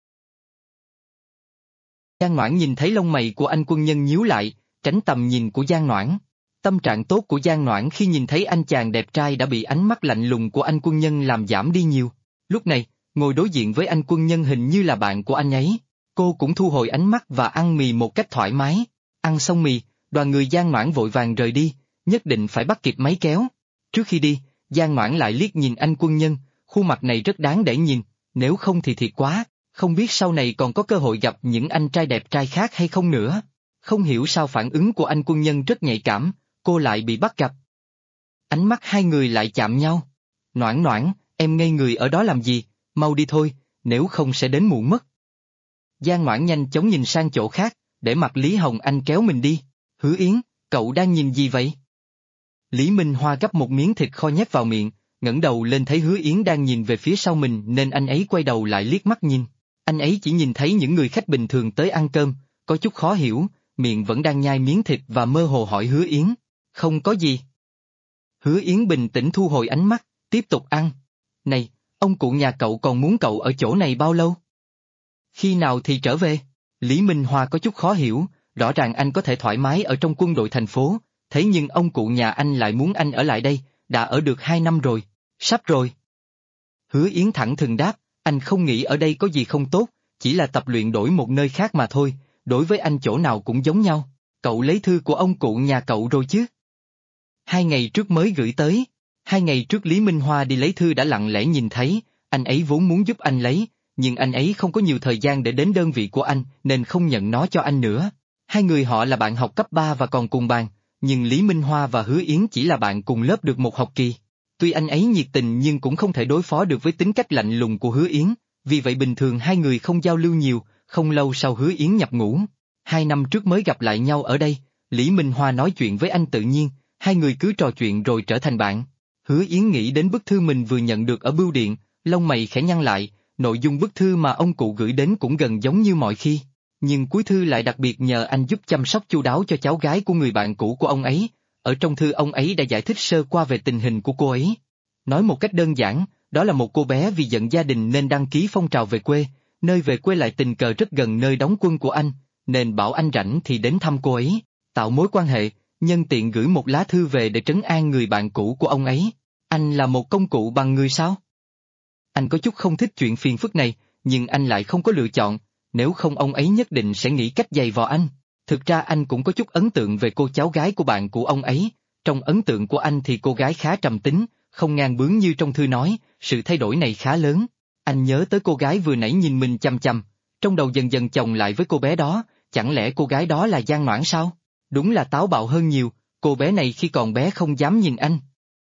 Giang Noãn nhìn thấy lông mày của anh quân nhân nhíu lại, tránh tầm nhìn của Giang Noãn. Tâm trạng tốt của Giang Noãn khi nhìn thấy anh chàng đẹp trai đã bị ánh mắt lạnh lùng của anh quân nhân làm giảm đi nhiều. Lúc này, ngồi đối diện với anh quân nhân hình như là bạn của anh ấy. Cô cũng thu hồi ánh mắt và ăn mì một cách thoải mái. Ăn xong mì, đoàn người Giang Noãn vội vàng rời đi, nhất định phải bắt kịp máy kéo. Trước khi đi, Giang Noãn lại liếc nhìn anh quân nhân, khuôn mặt này rất đáng để nhìn, nếu không thì thiệt quá, không biết sau này còn có cơ hội gặp những anh trai đẹp trai khác hay không nữa. Không hiểu sao phản ứng của anh quân nhân rất nhạy cảm, cô lại bị bắt gặp. Ánh mắt hai người lại chạm nhau. Noãn Noãn, em ngây người ở đó làm gì, mau đi thôi, nếu không sẽ đến muộn mất. Giang Noãn nhanh chóng nhìn sang chỗ khác, để mặc Lý Hồng Anh kéo mình đi. Hứa Yến, cậu đang nhìn gì vậy? Lý Minh Hoa gắp một miếng thịt kho nhét vào miệng, ngẩng đầu lên thấy Hứa Yến đang nhìn về phía sau mình nên anh ấy quay đầu lại liếc mắt nhìn. Anh ấy chỉ nhìn thấy những người khách bình thường tới ăn cơm, có chút khó hiểu, miệng vẫn đang nhai miếng thịt và mơ hồ hỏi Hứa Yến. Không có gì. Hứa Yến bình tĩnh thu hồi ánh mắt, tiếp tục ăn. Này, ông cụ nhà cậu còn muốn cậu ở chỗ này bao lâu? Khi nào thì trở về? Lý Minh Hoa có chút khó hiểu, rõ ràng anh có thể thoải mái ở trong quân đội thành phố, thế nhưng ông cụ nhà anh lại muốn anh ở lại đây, đã ở được 2 năm rồi, sắp rồi. Hứa Yến thẳng thừng đáp, anh không nghĩ ở đây có gì không tốt, chỉ là tập luyện đổi một nơi khác mà thôi, đối với anh chỗ nào cũng giống nhau. Cậu lấy thư của ông cụ nhà cậu rồi chứ? 2 ngày trước mới gửi tới. 2 ngày trước Lý Minh Hoa đi lấy thư đã lặng lẽ nhìn thấy, anh ấy vốn muốn giúp anh lấy, nhưng anh ấy không có nhiều thời gian để đến đơn vị của anh nên không nhận nó cho anh nữa. Hai người họ là bạn học cấp 3 và còn cùng bàn, nhưng Lý Minh Hoa và Hứa Yến chỉ là bạn cùng lớp được một học kỳ. Tuy anh ấy nhiệt tình nhưng cũng không thể đối phó được với tính cách lạnh lùng của Hứa Yến, vì vậy bình thường hai người không giao lưu nhiều, không lâu sau Hứa Yến nhập ngũ. 2 năm trước mới gặp lại nhau ở đây, Lý Minh Hoa nói chuyện với anh tự nhiên, hai người cứ trò chuyện rồi trở thành bạn. Hứa Yến nghĩ đến bức thư mình vừa nhận được ở bưu điện, lông mày khẽ nhăn lại, nội dung bức thư mà ông cụ gửi đến cũng gần giống như mọi khi. Nhưng cuối thư lại đặc biệt nhờ anh giúp chăm sóc chu đáo cho cháu gái của người bạn cũ của ông ấy. Ở trong thư ông ấy đã giải thích sơ qua về tình hình của cô ấy. Nói một cách đơn giản, đó là một cô bé vì giận gia đình nên đăng ký phong trào về quê, nơi về quê lại tình cờ rất gần nơi đóng quân của anh, nên bảo anh rảnh thì đến thăm cô ấy, tạo mối quan hệ, nhân tiện gửi một lá thư về để trấn an người bạn cũ của ông ấy. Anh là một công cụ bằng người sao? Anh có chút không thích chuyện phiền phức này, nhưng anh lại không có lựa chọn, nếu không ông ấy nhất định sẽ nghĩ cách giày vò anh. Thực ra anh cũng có chút ấn tượng về cô cháu gái của bạn của ông ấy, trong ấn tượng của anh thì cô gái khá trầm tính, không ngang bướng như trong thư nói, sự thay đổi này khá lớn. Anh nhớ tới cô gái vừa nãy nhìn mình chằm chằm, trong đầu dần dần chồng lại với cô bé đó, chẳng lẽ cô gái đó là Giang Noãn sao? Đúng là táo bạo hơn nhiều, cô bé này khi còn bé không dám nhìn anh.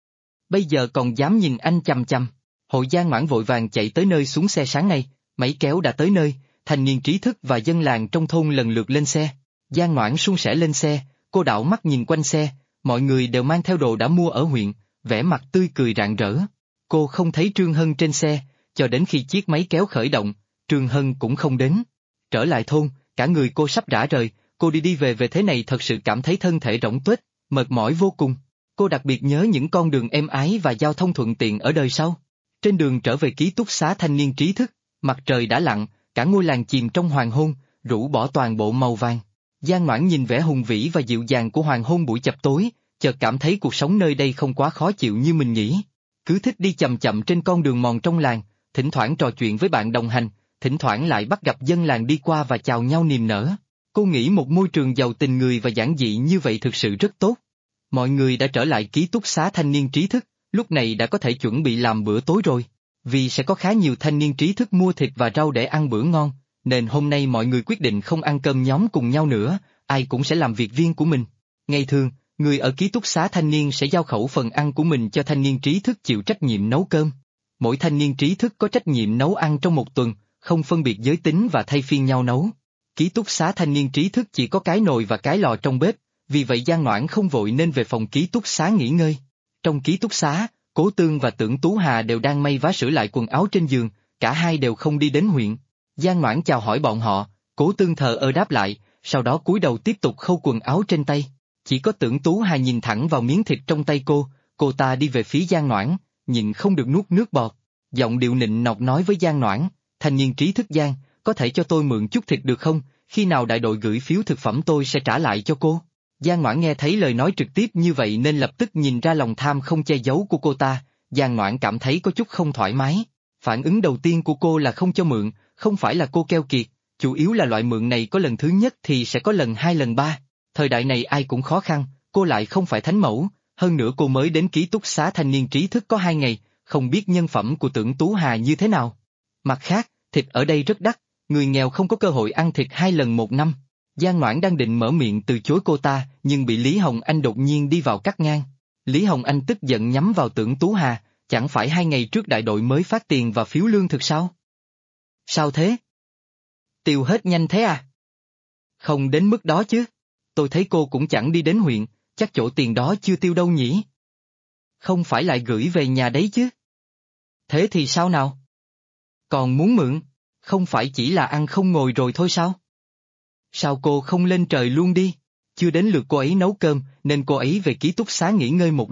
Bây giờ còn dám nhìn anh chằm chằm. Hội Giang Noãn vội vàng chạy tới nơi xuống xe sáng nay, máy kéo đã tới nơi, thanh niên trí thức và dân làng trong thôn lần lượt lên xe. Giang Noãn suôn sẻ lên xe, cô đảo mắt nhìn quanh xe, mọi người đều mang theo đồ đã mua ở huyện, vẻ mặt tươi cười rạng rỡ. Cô không thấy Trương Hân trên xe, cho đến khi chiếc máy kéo khởi động, Trương Hân cũng không đến. Trở lại thôn, cả người cô sắp rã rời, cô đi về thế này thật sự cảm thấy thân thể rỗng tuếch, mệt mỏi vô cùng. Cô đặc biệt nhớ những con đường êm ái và giao thông thuận tiện ở đời sau. Trên đường trở về ký túc xá thanh niên trí thức, mặt trời đã lặn, cả ngôi làng chìm trong hoàng hôn, rũ bỏ toàn bộ màu vàng. Giang Noãn nhìn vẻ hùng vĩ và dịu dàng của hoàng hôn buổi chập tối, chợt cảm thấy cuộc sống nơi đây không quá khó chịu như mình nghĩ. Cứ thích đi chậm chậm trên con đường mòn trong làng, thỉnh thoảng trò chuyện với bạn đồng hành, thỉnh thoảng lại bắt gặp dân làng đi qua và chào nhau niềm nở. Cô nghĩ một môi trường giàu tình người và giản dị như vậy thực sự rất tốt. Mọi người đã trở lại ký túc xá thanh niên trí thức, lúc này đã có thể chuẩn bị làm bữa tối rồi. Vì sẽ có khá nhiều thanh niên trí thức mua thịt và rau để ăn bữa ngon, nên hôm nay mọi người quyết định không ăn cơm nhóm cùng nhau nữa, ai cũng sẽ làm việc riêng của mình. Ngày thường, người ở ký túc xá thanh niên sẽ giao khẩu phần ăn của mình cho thanh niên trí thức chịu trách nhiệm nấu cơm. Mỗi thanh niên trí thức có trách nhiệm nấu ăn trong một tuần, không phân biệt giới tính và thay phiên nhau nấu. Ký túc xá thanh niên trí thức chỉ có cái nồi và cái lò trong bếp, vì vậy Giang Noãn không vội nên về phòng ký túc xá nghỉ ngơi. Trong ký túc xá, Cố Tương và Tưởng Tú Hà đều đang may vá sửa lại quần áo trên giường, cả hai đều không đi đến huyện. Giang Noãn chào hỏi bọn họ, Cố Tương thờ ơ đáp lại, sau đó cúi đầu tiếp tục khâu quần áo trên tay. Chỉ có Tưởng Tú Hà nhìn thẳng vào miếng thịt trong tay cô ta đi về phía Giang Noãn, nhịn không được nuốt nước bọt. Giọng điệu nịnh nọt nói với Giang Noãn, thanh niên trí thức Giang, có thể cho tôi mượn chút thịt được không, khi nào đại đội gửi phiếu thực phẩm tôi sẽ trả lại cho cô. Giang Noãn nghe thấy lời nói trực tiếp như vậy nên lập tức nhìn ra lòng tham không che giấu của cô ta, Giang Noãn cảm thấy có chút không thoải mái. Phản ứng đầu tiên của cô là không cho mượn, không phải là cô keo kiệt, chủ yếu là loại mượn này có lần thứ nhất thì sẽ có lần 2 lần 3. Thời đại này ai cũng khó khăn, cô lại không phải thánh mẫu, hơn nữa cô mới đến ký túc xá thanh niên trí thức có 2 ngày, không biết nhân phẩm của Tưởng Tú Hà như thế nào. Mặt khác, thịt ở đây rất đắt, người nghèo không có cơ hội ăn thịt 2 lần một năm. Giang Noãn đang định mở miệng từ chối cô ta, nhưng bị Lý Hồng Anh đột nhiên đi vào cắt ngang. Lý Hồng Anh tức giận nhắm vào Tưởng Tú Hà, chẳng phải 2 ngày trước đại đội mới phát tiền và phiếu lương thực sao? Sao thế? Tiêu hết nhanh thế à? Không đến mức đó chứ. Tôi thấy cô cũng chẳng đi đến huyện, chắc chỗ tiền đó chưa tiêu đâu nhỉ? Không phải lại gửi về nhà đấy chứ? Thế thì sao nào? Còn muốn mượn, không phải chỉ là ăn không ngồi rồi thôi sao? Sao cô không lên trời luôn đi? Chưa đến lượt cô ấy nấu cơm, nên cô ấy về ký túc xá nghỉ ngơi một lúc,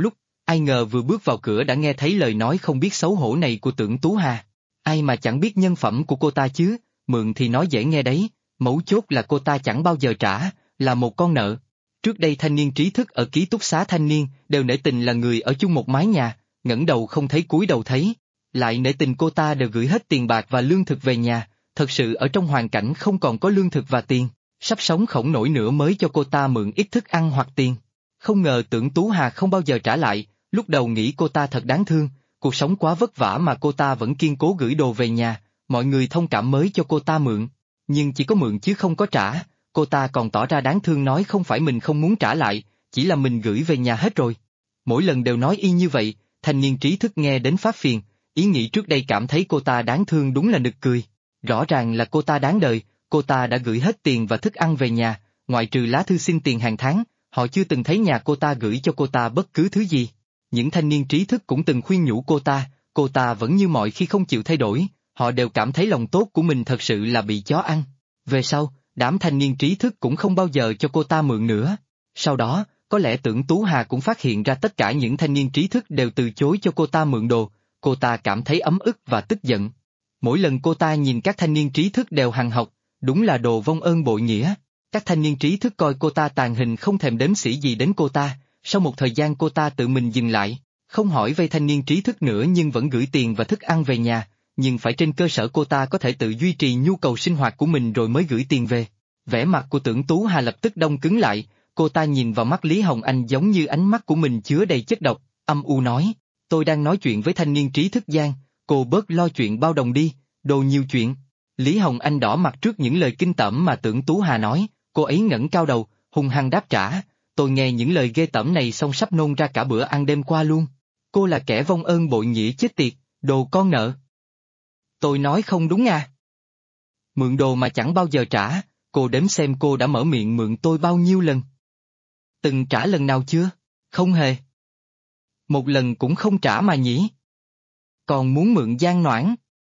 Ai ngờ vừa bước vào cửa đã nghe thấy lời nói không biết xấu hổ này của Tưởng Tú Hà. Ai mà chẳng biết nhân phẩm của cô ta chứ, mượn thì nói dễ nghe đấy, mấu chốt là cô ta chẳng bao giờ trả, là một con nợ. Trước đây thanh niên trí thức ở ký túc xá thanh niên đều nể tình là người ở chung một mái nhà, ngẩng đầu không thấy cúi đầu thấy. Lại nể tình cô ta đều gửi hết tiền bạc và lương thực về nhà, thật sự ở trong hoàn cảnh không còn có lương thực và tiền, sắp sống khổng nổi nữa mới cho cô ta mượn ít thức ăn hoặc tiền. Không ngờ Tưởng Tú Hà không bao giờ trả lại, lúc đầu nghĩ cô ta thật đáng thương, cuộc sống quá vất vả mà cô ta vẫn kiên cố gửi đồ về nhà, mọi người thông cảm mới cho cô ta mượn. Nhưng chỉ có mượn chứ không có trả, cô ta còn tỏ ra đáng thương nói không phải mình không muốn trả lại, chỉ là mình gửi về nhà hết rồi. Mỗi lần đều nói y như vậy, thanh niên trí thức nghe đến phát phiền, ý nghĩ trước đây cảm thấy cô ta đáng thương đúng là nực cười. Rõ ràng là cô ta đáng đời, cô ta đã gửi hết tiền và thức ăn về nhà, ngoại trừ lá thư xin tiền hàng tháng, họ chưa từng thấy nhà cô ta gửi cho cô ta bất cứ thứ gì. Những thanh niên trí thức cũng từng khuyên nhủ cô ta vẫn như mọi khi không chịu thay đổi, họ đều cảm thấy lòng tốt của mình thật sự là bị chó ăn. Về sau, đám thanh niên trí thức cũng không bao giờ cho cô ta mượn nữa. Sau đó, có lẽ Tưởng Tú Hà cũng phát hiện ra tất cả những thanh niên trí thức đều từ chối cho cô ta mượn đồ, cô ta cảm thấy ấm ức và tức giận. Mỗi lần cô ta nhìn các thanh niên trí thức đều hằn học, đúng là đồ vong ơn bội nghĩa. Các thanh niên trí thức coi cô ta tàn hình không thèm đếm xỉa gì đến cô ta, sau một thời gian cô ta tự mình dừng lại, không hỏi vay thanh niên trí thức nữa nhưng vẫn gửi tiền và thức ăn về nhà, nhưng phải trên cơ sở cô ta có thể tự duy trì nhu cầu sinh hoạt của mình rồi mới gửi tiền về. Vẻ mặt của Tưởng Tú Hà lập tức đông cứng lại, cô ta nhìn vào mắt Lý Hồng Anh giống như ánh mắt của mình chứa đầy chất độc, âm u nói, tôi đang nói chuyện với thanh niên trí thức Giang, cô bớt lo chuyện bao đồng đi, đồ nhiều chuyện. Lý Hồng Anh đỏ mặt trước những lời kinh tởm mà Tưởng Tú Hà nói, cô ấy ngẩng cao đầu, hung hăng đáp trả, tôi nghe những lời ghê tởm này xong sắp nôn ra cả bữa ăn đêm qua luôn. Cô là kẻ vong ơn bội nghĩa chết tiệt, đồ con nợ. Tôi nói không đúng à? Mượn đồ mà chẳng bao giờ trả, cô đếm xem cô đã mở miệng mượn tôi bao nhiêu lần. Từng trả lần nào chưa? Không hề. Một lần cũng không trả mà nhỉ? Còn muốn mượn Giang Noãn?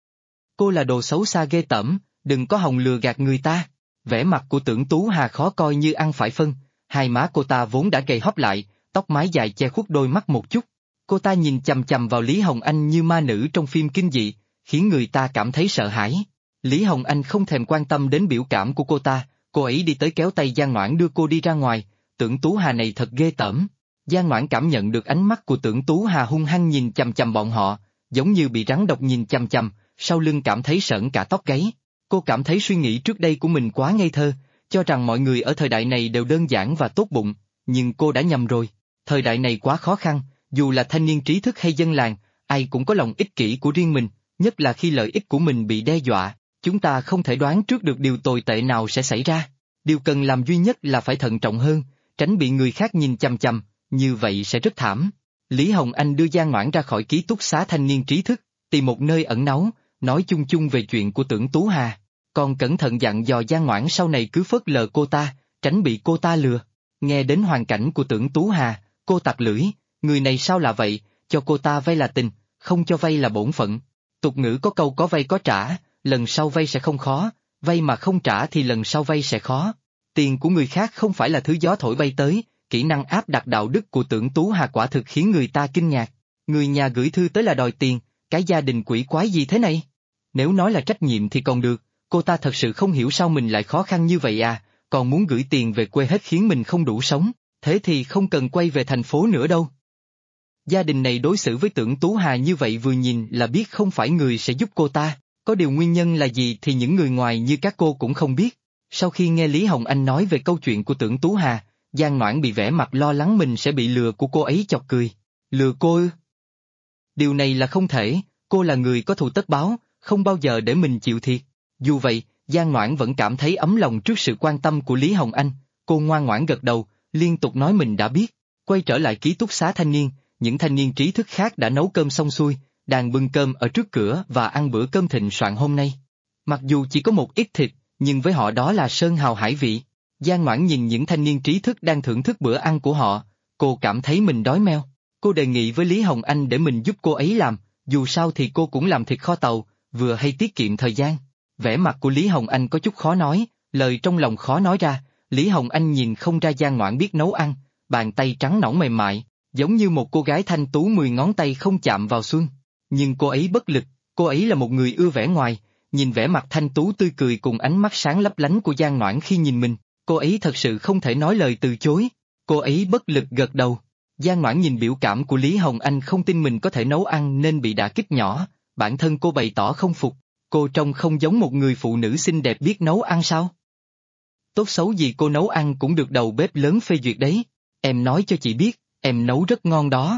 Cô là đồ xấu xa ghê tởm, đừng có hòng lừa gạt người ta. Vẻ mặt của Tưởng Tú Hà khó coi như ăn phải phân, hai má cô ta vốn đã gầy hóp lại, tóc mái dài che khuất đôi mắt một chút. Cô ta nhìn chằm chằm vào Lý Hồng Anh như ma nữ trong phim kinh dị, khiến người ta cảm thấy sợ hãi. Lý Hồng Anh không thèm quan tâm đến biểu cảm của cô ấy đi tới kéo tay Giang Noãn đưa cô đi ra ngoài, Tưởng Tú Hà này thật ghê tởm. Giang Noãn cảm nhận được ánh mắt của Tưởng Tú Hà hung hăng nhìn chằm chằm bọn họ, giống như bị rắn độc nhìn chằm chằm, sau lưng cảm thấy sởn cả tóc gáy. Cô cảm thấy suy nghĩ trước đây của mình quá ngây thơ, cho rằng mọi người ở thời đại này đều đơn giản và tốt bụng, nhưng cô đã nhầm rồi. Thời đại này quá khó khăn, dù là thanh niên trí thức hay dân làng, ai cũng có lòng ích kỷ của riêng mình, nhất là khi lợi ích của mình bị đe dọa, chúng ta không thể đoán trước được điều tồi tệ nào sẽ xảy ra. Điều cần làm duy nhất là phải thận trọng hơn, tránh bị người khác nhìn chằm chằm, như vậy sẽ rất thảm. Lý Hồng Anh đưa Giang Noãn ra khỏi ký túc xá thanh niên trí thức, tìm một nơi ẩn náu, nói chung chung về chuyện của Tưởng Tú Hà, còn cẩn thận dặn dò Giang Noãn sau này cứ phớt lờ cô ta, tránh bị cô ta lừa. Nghe đến hoàn cảnh của Tưởng Tú Hà, cô tặc lưỡi, người này sao là vậy, cho cô ta vay là tình, không cho vay là bổn phận. Tục ngữ có câu có vay có trả, lần sau vay sẽ không khó, vay mà không trả thì lần sau vay sẽ khó. Tiền của người khác không phải là thứ gió thổi bay tới, kỹ năng áp đặt đạo đức của Tưởng Tú Hà quả thực khiến người ta kinh ngạc. Người nhà gửi thư tới là đòi tiền, cái gia đình quỷ quái gì thế này? Nếu nói là trách nhiệm thì còn được, cô ta thật sự không hiểu sao mình lại khó khăn như vậy à, còn muốn gửi tiền về quê hết khiến mình không đủ sống, thế thì không cần quay về thành phố nữa đâu. Gia đình này đối xử với Tưởng Tú Hà như vậy vừa nhìn là biết không phải người sẽ giúp cô ta, có điều nguyên nhân là gì thì những người ngoài như các cô cũng không biết. Sau khi nghe Lý Hồng Anh nói về câu chuyện của Tưởng Tú Hà, Giang Noãn bị vẻ mặt lo lắng mình sẽ bị lừa của cô ấy chọc cười. Lừa cô ư? Điều này là không thể, cô là người có thù tất báo, không bao giờ để mình chịu thiệt. Dù vậy, Giang Noãn vẫn cảm thấy ấm lòng trước sự quan tâm của Lý Hồng Anh, cô ngoan ngoãn gật đầu, liên tục nói mình đã biết. Quay trở lại ký túc xá thanh niên, những thanh niên trí thức khác đã nấu cơm xong xuôi, đang bưng cơm ở trước cửa và ăn bữa cơm thịnh soạn hôm nay. Mặc dù chỉ có một ít thịt, nhưng với họ đó là sơn hào hải vị. Giang Noãn nhìn những thanh niên trí thức đang thưởng thức bữa ăn của họ, cô cảm thấy mình đói meo. Cô đề nghị với Lý Hồng Anh để mình giúp cô ấy làm, dù sao thì cô cũng làm thịt kho tàu, vừa hay tiết kiệm thời gian. Vẻ mặt của Lý Hồng Anh có chút khó nói, lời trong lòng khó nói ra, Lý Hồng Anh nhìn không ra Giang Noãn biết nấu ăn, bàn tay trắng nõn mềm mại, giống như một cô gái thanh tú 10 ngón tay không chạm vào xuân. Nhưng cô ấy bất lực, cô ấy là một người ưa vẻ ngoài, nhìn vẻ mặt thanh tú tươi cười cùng ánh mắt sáng lấp lánh của Giang Noãn khi nhìn mình, cô ấy thật sự không thể nói lời từ chối. Cô ấy bất lực gật đầu. Giang Noãn nhìn biểu cảm của Lý Hồng Anh không tin mình có thể nấu ăn nên bị đả kích nhỏ, bản thân cô bày tỏ không phục, cô trông không giống một người phụ nữ xinh đẹp biết nấu ăn sao? Tốt xấu gì cô nấu ăn cũng được đầu bếp lớn phê duyệt đấy, em nói cho chị biết, em nấu rất ngon đó.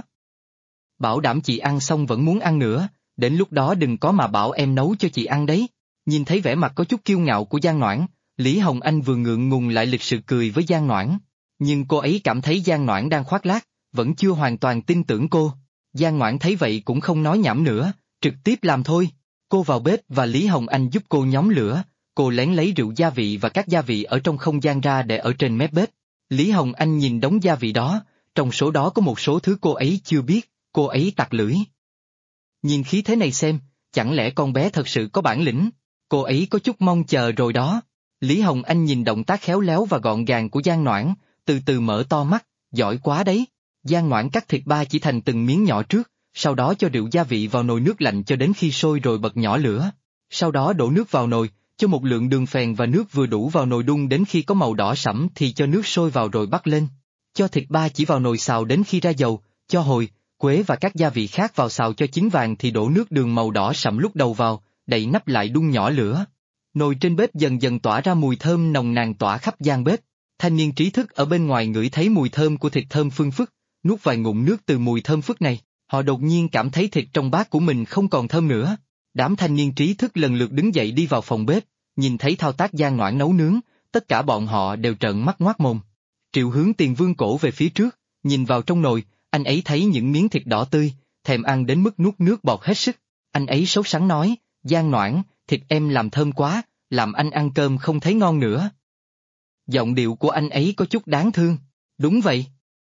Bảo đảm chị ăn xong vẫn muốn ăn nữa, đến lúc đó đừng có mà bảo em nấu cho chị ăn đấy. Nhìn thấy vẻ mặt có chút kiêu ngạo của Giang Noãn, Lý Hồng Anh vừa ngượng ngùng lại lịch sự cười với Giang Noãn. Nhưng cô ấy cảm thấy Giang Noãn đang khoác lác, vẫn chưa hoàn toàn tin tưởng cô. Giang Noãn thấy vậy cũng không nói nhảm nữa, trực tiếp làm thôi. Cô vào bếp và Lý Hồng Anh giúp cô nhóm lửa, cô lén lấy rượu gia vị và các gia vị ở trong không gian ra để ở trên mép bếp. Lý Hồng Anh nhìn đống gia vị đó, trong số đó có một số thứ cô ấy chưa biết, cô ấy tặc lưỡi. Nhìn khí thế này xem, chẳng lẽ con bé thật sự có bản lĩnh, cô ấy có chút mong chờ rồi đó. Lý Hồng Anh nhìn động tác khéo léo và gọn gàng của Giang Noãn, từ từ mở to mắt, giỏi quá đấy. Giang Noãn cắt thịt ba chỉ thành từng miếng nhỏ trước, sau đó cho rượu gia vị vào nồi nước lạnh cho đến khi sôi rồi bật nhỏ lửa. Sau đó đổ nước vào nồi, cho một lượng đường phèn và nước vừa đủ vào nồi đun đến khi có màu đỏ sẫm thì cho nước sôi vào rồi bắt lên. Cho thịt ba chỉ vào nồi xào đến khi ra dầu, cho hồi, quế và các gia vị khác vào xào cho chín vàng thì đổ nước đường màu đỏ sẫm lúc đầu vào, đậy nắp lại đun nhỏ lửa. Nồi trên bếp dần dần tỏa ra mùi thơm nồng nàn tỏa khắp gian bếp. Thanh niên trí thức ở bên ngoài ngửi thấy mùi thơm của thịt thơm phưng phức, nuốt vài ngụm nước từ mùi thơm phức này, họ đột nhiên cảm thấy thịt trong bát của mình không còn thơm nữa. Đám thanh niên trí thức lần lượt đứng dậy đi vào phòng bếp, nhìn thấy thao tác Giang Noãn nấu nướng, tất cả bọn họ đều trợn mắt ngoác mồm. Triệu Hướng Tiền vươn cổ về phía trước, nhìn vào trong nồi, anh ấy thấy những miếng thịt đỏ tươi, thèm ăn đến mức nuốt nước bọt hết sức. Anh ấy sốt sắng nói, Giang Noãn, thịt em làm thơm quá, làm anh ăn cơm không thấy ngon nữa. Giọng điệu của anh ấy có chút đáng thương. Đúng vậy.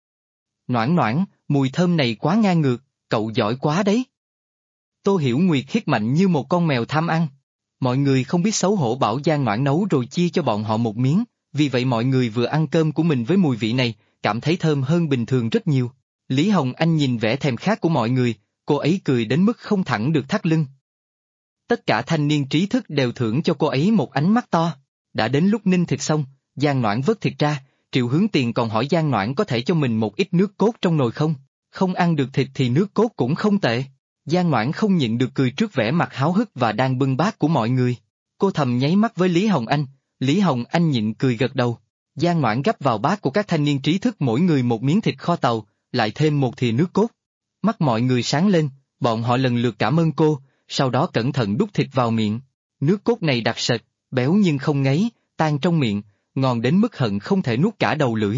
Noãn Noãn, mùi thơm này quá ngang ngược, cậu giỏi quá đấy. Tô Hiểu Nguyệt hít mạnh như một con mèo tham ăn. Mọi người không biết xấu hổ bảo Giang Noãn nấu rồi chia cho bọn họ một miếng, vì vậy mọi người vừa ăn cơm của mình với mùi vị này, cảm thấy thơm hơn bình thường rất nhiều. Lý Hồng Anh nhìn vẻ thèm khát của mọi người, cô ấy cười đến mức không thẳng được thắt lưng. Tất cả thanh niên trí thức đều thưởng cho cô ấy một ánh mắt to. Đã đến lúc ninh thịt xong, Giang Noãn vớt thịt ra, Triệu Hướng Tiền còn hỏi Giang Noãn có thể cho mình một ít nước cốt trong nồi không? Không ăn được thịt thì nước cốt cũng không tệ. Giang Noãn không nhịn được cười trước vẻ mặt háo hức và đang bưng bát của mọi người. Cô thầm nháy mắt với Lý Hồng Anh, Lý Hồng Anh nhịn cười gật đầu. Giang Noãn gắp vào bát của các thanh niên trí thức mỗi người một miếng thịt kho tàu, lại thêm một thìa nước cốt. Mắt mọi người sáng lên, bọn họ lần lượt cảm ơn cô, sau đó cẩn thận đút thịt vào miệng. Nước cốt này đặc sệt, béo nhưng không ngấy, tan trong miệng, ngon đến mức hận không thể nuốt cả đầu lưỡi.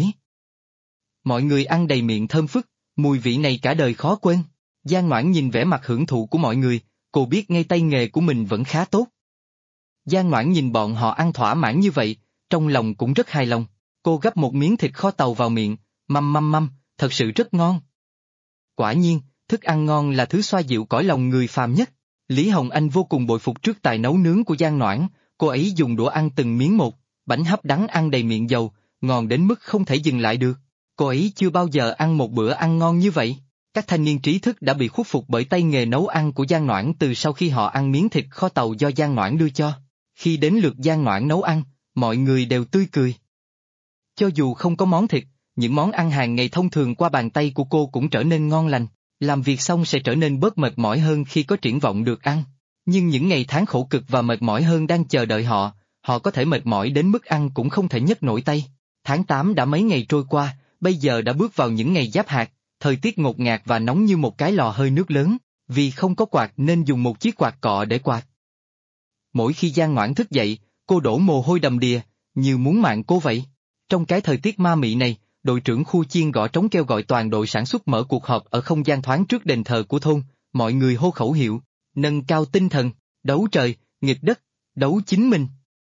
Mọi người ăn đầy miệng thơm phức, mùi vị này cả đời khó quên. Giang Noãn nhìn vẻ mặt hưởng thụ của mọi người, cô biết ngay tay nghề của mình vẫn khá tốt. Giang Noãn nhìn bọn họ ăn thỏa mãn như vậy, trong lòng cũng rất hài lòng. Cô gắp một miếng thịt kho tàu vào miệng, măm măm măm, thật sự rất ngon. Quả nhiên, thức ăn ngon là thứ xoa dịu cõi lòng người phàm nhất. Lý Hồng Anh vô cùng bội phục trước tài nấu nướng của Giang Noãn, cô ấy dùng đũa ăn từng miếng một, bánh hấp đắng ăn đầy miệng dầu, ngon đến mức không thể dừng lại được. Cô ấy chưa bao giờ ăn một bữa ăn ngon như vậy. Các thanh niên trí thức đã bị khuất phục bởi tay nghề nấu ăn của Giang Noãn từ sau khi họ ăn miếng thịt kho tàu do Giang Noãn đưa cho. Khi đến lượt Giang Noãn nấu ăn, mọi người đều tươi cười. Cho dù không có món thịt, những món ăn hàng ngày thông thường qua bàn tay của cô cũng trở nên ngon lành, làm việc xong sẽ trở nên bớt mệt mỏi hơn khi có triển vọng được ăn. Nhưng những ngày tháng khổ cực và mệt mỏi hơn đang chờ đợi họ, họ có thể mệt mỏi đến mức ăn cũng không thể nhấc nổi tay. Tháng 8 đã mấy ngày trôi qua, bây giờ đã bước vào những ngày giáp hạt, thời tiết ngột ngạt và nóng như một cái lò hơi nước lớn, vì không có quạt nên dùng một chiếc quạt cọ để quạt. Mỗi khi Giang Noãn thức dậy, cô đổ mồ hôi đầm đìa, như muốn mạng cô vậy. Trong cái thời tiết ma mị này, đội trưởng khu chiên gõ trống kêu gọi toàn đội sản xuất mở cuộc họp ở không gian thoáng trước đền thờ của thôn, mọi người hô khẩu hiệu, nâng cao tinh thần, đấu trời, nghịch đất, đấu chính mình.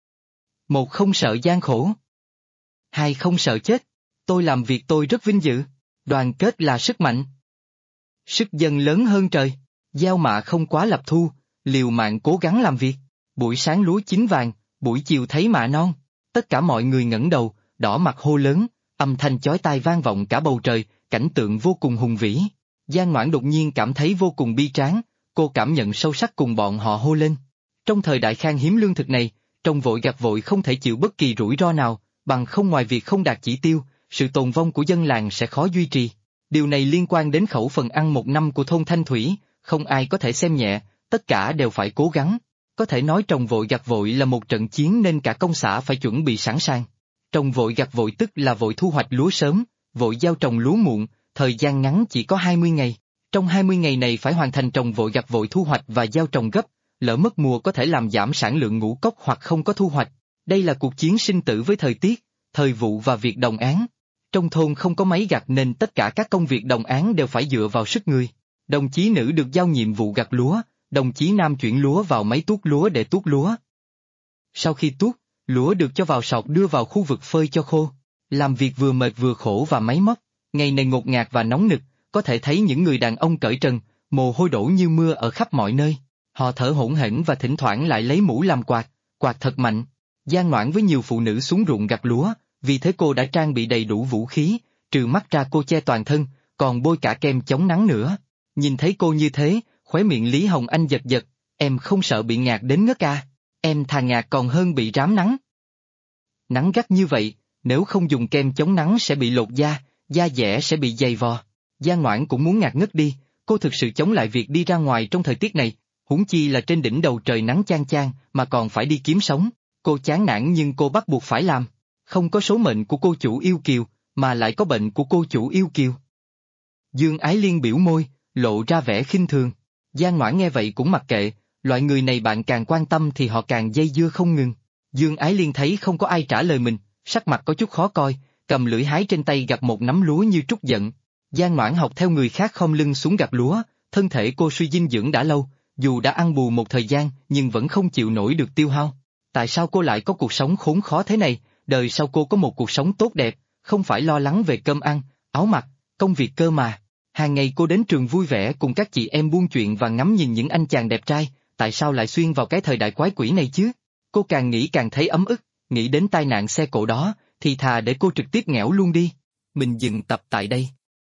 1. Không sợ gian khổ. 2. Không sợ chết. Tôi làm việc tôi rất vinh dự. Đoàn kết là sức mạnh. Sức dân lớn hơn trời. Gieo mạ không quá lập thu, liều mạng cố gắng làm việc. Buổi sáng lúa chín vàng, buổi chiều thấy mạ non. Tất cả mọi người ngẩng đầu, đỏ mặt hô lớn, âm thanh chói tai vang vọng cả bầu trời, cảnh tượng vô cùng hùng vĩ. Giang Ngoãn đột nhiên cảm thấy vô cùng bi tráng, cô cảm nhận sâu sắc cùng bọn họ hô lên. Trong thời đại khan hiếm lương thực này, trồng vội gặt vội không thể chịu bất kỳ rủi ro nào, bằng không ngoài việc không đạt chỉ tiêu, sự tồn vong của dân làng sẽ khó duy trì. Điều này liên quan đến khẩu phần ăn một năm của thôn Thanh Thủy, không ai có thể xem nhẹ, tất cả đều phải cố gắng. Có thể nói trồng vội gặt vội là một trận chiến nên cả công xã phải chuẩn bị sẵn sàng. Trồng vội gặt vội tức là vội thu hoạch lúa sớm, vội gieo trồng lúa muộn, thời gian ngắn chỉ có 20 ngày. Trong 20 ngày này phải hoàn thành trồng vội gặt vội thu hoạch và gieo trồng gấp, lỡ mất mùa có thể làm giảm sản lượng ngũ cốc hoặc không có thu hoạch. Đây là cuộc chiến sinh tử với thời tiết, thời vụ và việc đồng áng. Trong thôn không có máy gặt nên tất cả các công việc đồng áng đều phải dựa vào sức người. Đồng chí nữ được giao nhiệm vụ gặt lúa, đồng chí nam chuyển lúa vào máy tuốt lúa để tuốt lúa. Sau khi tuốt, lúa được cho vào sọt đưa vào khu vực phơi cho khô. Làm việc vừa mệt vừa khổ và máy móc, ngày này ngột ngạt và nóng nực, có thể thấy những người đàn ông cởi trần, mồ hôi đổ như mưa ở khắp mọi nơi. Họ thở hổn hển và thỉnh thoảng lại lấy mũ làm quạt, quạt thật mạnh. Giang Ngoãn với nhiều phụ nữ xuống ruộng gặt lúa, vì thế cô đã trang bị đầy đủ vũ khí, trừ mắt ra cô che toàn thân, còn bôi cả kem chống nắng nữa. Nhìn thấy cô như thế, khóe miệng Lý Hồng Anh giật giật, em không sợ bị ngạt đến ngất à? Em thà ngạt còn hơn bị rám nắng. Nắng gắt như vậy, nếu không dùng kem chống nắng sẽ bị lột da, da dẻ sẽ bị dày vò. Giang Ngoãn cũng muốn ngạt ngất đi, cô thực sự chống lại việc đi ra ngoài trong thời tiết này, huống chi là trên đỉnh đầu trời nắng chang chang mà còn phải đi kiếm sống. Cô chán nản nhưng cô bắt buộc phải làm. Không có số mệnh của cô chủ yêu kiều, mà lại có bệnh của cô chủ yêu kiều. Dương Ái Liên biểu môi, lộ ra vẻ khinh thường. Giang Ngoãn nghe vậy cũng mặc kệ, loại người này bạn càng quan tâm thì họ càng dây dưa không ngừng. Dương Ái Liên thấy không có ai trả lời mình, sắc mặt có chút khó coi, cầm lưỡi hái trên tay gặt một nắm lúa như trút giận. Giang Ngoãn học theo người khác khom lưng xuống gặt lúa, thân thể cô suy dinh dưỡng đã lâu, dù đã ăn bù một thời gian nhưng vẫn không chịu nổi được tiêu hao. Tại sao cô lại có cuộc sống khốn khó thế này? Đời sau cô có một cuộc sống tốt đẹp, không phải lo lắng về cơm ăn, áo mặc, công việc cơ mà. Hàng ngày cô đến trường vui vẻ cùng các chị em buôn chuyện và ngắm nhìn những anh chàng đẹp trai, tại sao lại xuyên vào cái thời đại quái quỷ này chứ? Cô càng nghĩ càng thấy ấm ức, nghĩ đến tai nạn xe cộ đó, thì thà để cô trực tiếp nghẽo luôn đi. Mình dừng tập tại đây.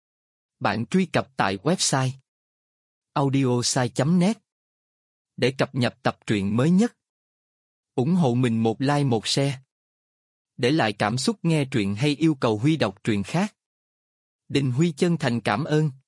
Bạn truy cập tại website audiosai.net để cập nhật tập truyện mới nhất. Ủng hộ mình một like một share. Để lại cảm xúc nghe truyện hay yêu cầu Huy đọc truyện khác. Đình Huy chân thành cảm ơn.